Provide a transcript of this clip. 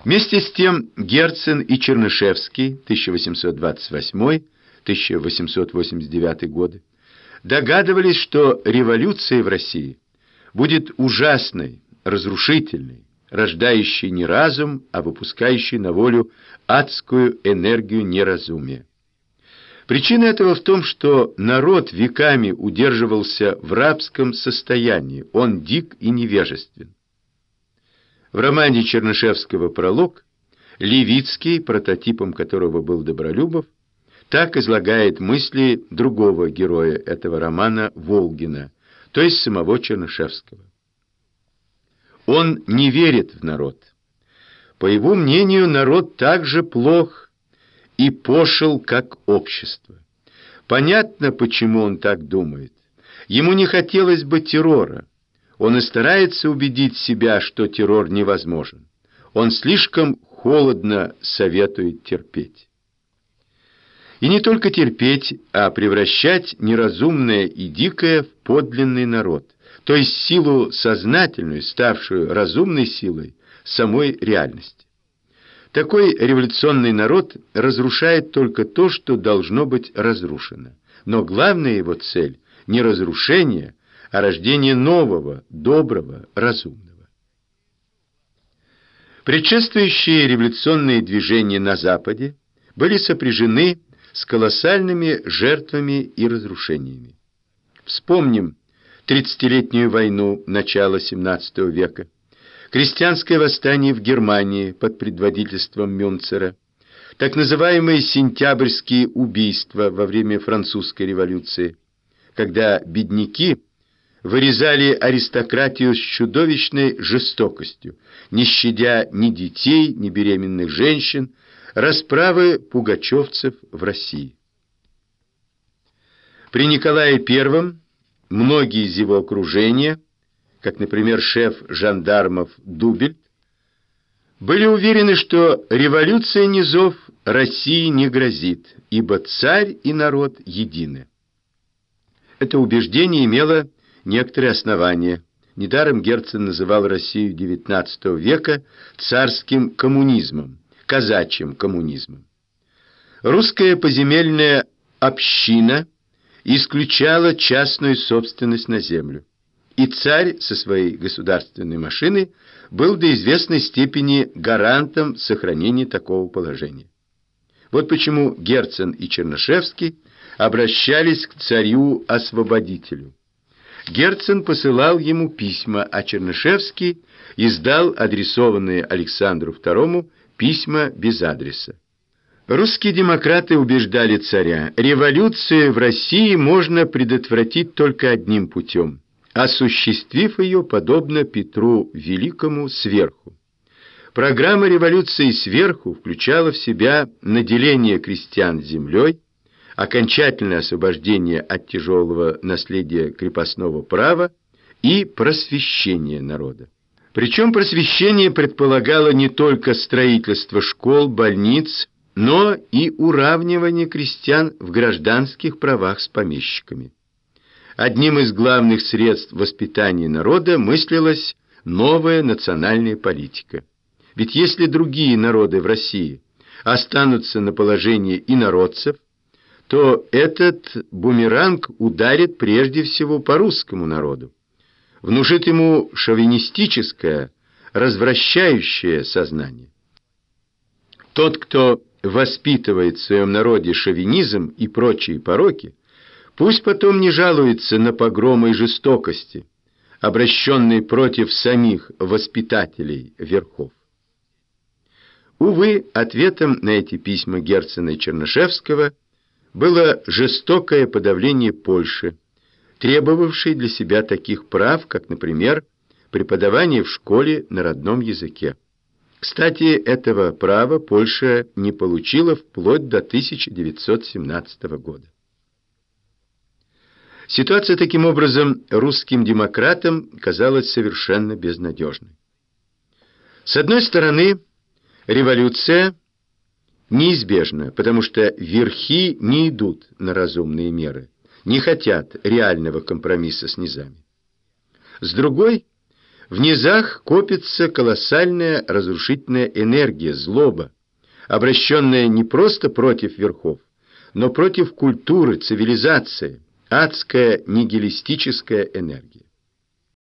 Вместе с тем Герцен и Чернышевский 1828-1889 годы догадывались, что революция в России будет ужасной, разрушительной, рождающей не разум, а выпускающей на волю адскую энергию неразумия. Причина этого в том, что народ веками удерживался в рабском состоянии, он дик и невежествен. В романе Чернышевского «Пролог» Левицкий, прототипом которого был Добролюбов, так излагает мысли другого героя этого романа Волгина, то есть самого Чернышевского. Он не верит в народ. По его мнению, народ так же плох и пошел, как общество. Понятно, почему он так думает. Ему не хотелось бы террора. Он и старается убедить себя, что террор невозможен. Он слишком холодно советует терпеть. И не только терпеть, а превращать неразумное и дикое в подлинный народ, то есть силу сознательную, ставшую разумной силой самой реальности. Такой революционный народ разрушает только то, что должно быть разрушено. Но главная его цель – не разрушение, а рождение нового, доброго, разумного. Предшествующие революционные движения на Западе были сопряжены с колоссальными жертвами и разрушениями. Вспомним 30-летнюю войну начала XVII века, крестьянское восстание в Германии под предводительством Мюнцера, так называемые сентябрьские убийства во время французской революции, когда бедняки вырезали аристократию с чудовищной жестокостью, не щадя ни детей, ни беременных женщин, расправы пугачевцев в России. При Николае I многие из его окружения, как, например, шеф жандармов Дубельт, были уверены, что революция низов России не грозит, ибо царь и народ едины. Это убеждение имело некоторые основания. Недаром Герцен называл Россию XIX века царским коммунизмом, казачьим коммунизмом. Русская поземельная община исключала частную собственность на землю, и царь со своей государственной машиной был до известной степени гарантом сохранения такого положения. Вот почему Герцен и Чернышевский обращались к царю-освободителю. Герцен посылал ему письма, а Чернышевский издал адресованные Александру II письма без адреса. Русские демократы убеждали царя: революцию в России можно предотвратить только одним путем, осуществив ее, подобно Петру Великому, сверху. Программа революции сверху включала в себя наделение крестьян землей, окончательное освобождение от тяжелого наследия крепостного права и просвещение народа. Причем просвещение предполагало не только строительство школ, больниц, но и уравнивание крестьян в гражданских правах с помещиками. Одним из главных средств воспитания народа мыслилась новая национальная политика. Ведь если другие народы в России останутся на положении инородцев, то этот бумеранг ударит прежде всего по русскому народу, внушит ему шовинистическое, развращающее сознание. Тот, кто воспитывает в своем народе шовинизм и прочие пороки, пусть потом не жалуется на погромы и жестокости, обращенные против самих воспитателей верхов. Увы, ответом на эти письма Герцена и Чернышевского было жестокое подавление Польши, требовавшей для себя таких прав, как, например, преподавание в школе на родном языке. Кстати, этого права Польша не получила вплоть до 1917 года. Ситуация, таким образом, русским демократам казалась совершенно безнадежной. С одной стороны, революция неизбежна, потому что верхи не идут на разумные меры, не хотят реального компромисса с низами. С другой, В низах копится колоссальная разрушительная энергия, злоба, обращенная не просто против верхов, но против культуры, цивилизации, адская нигилистическая энергия.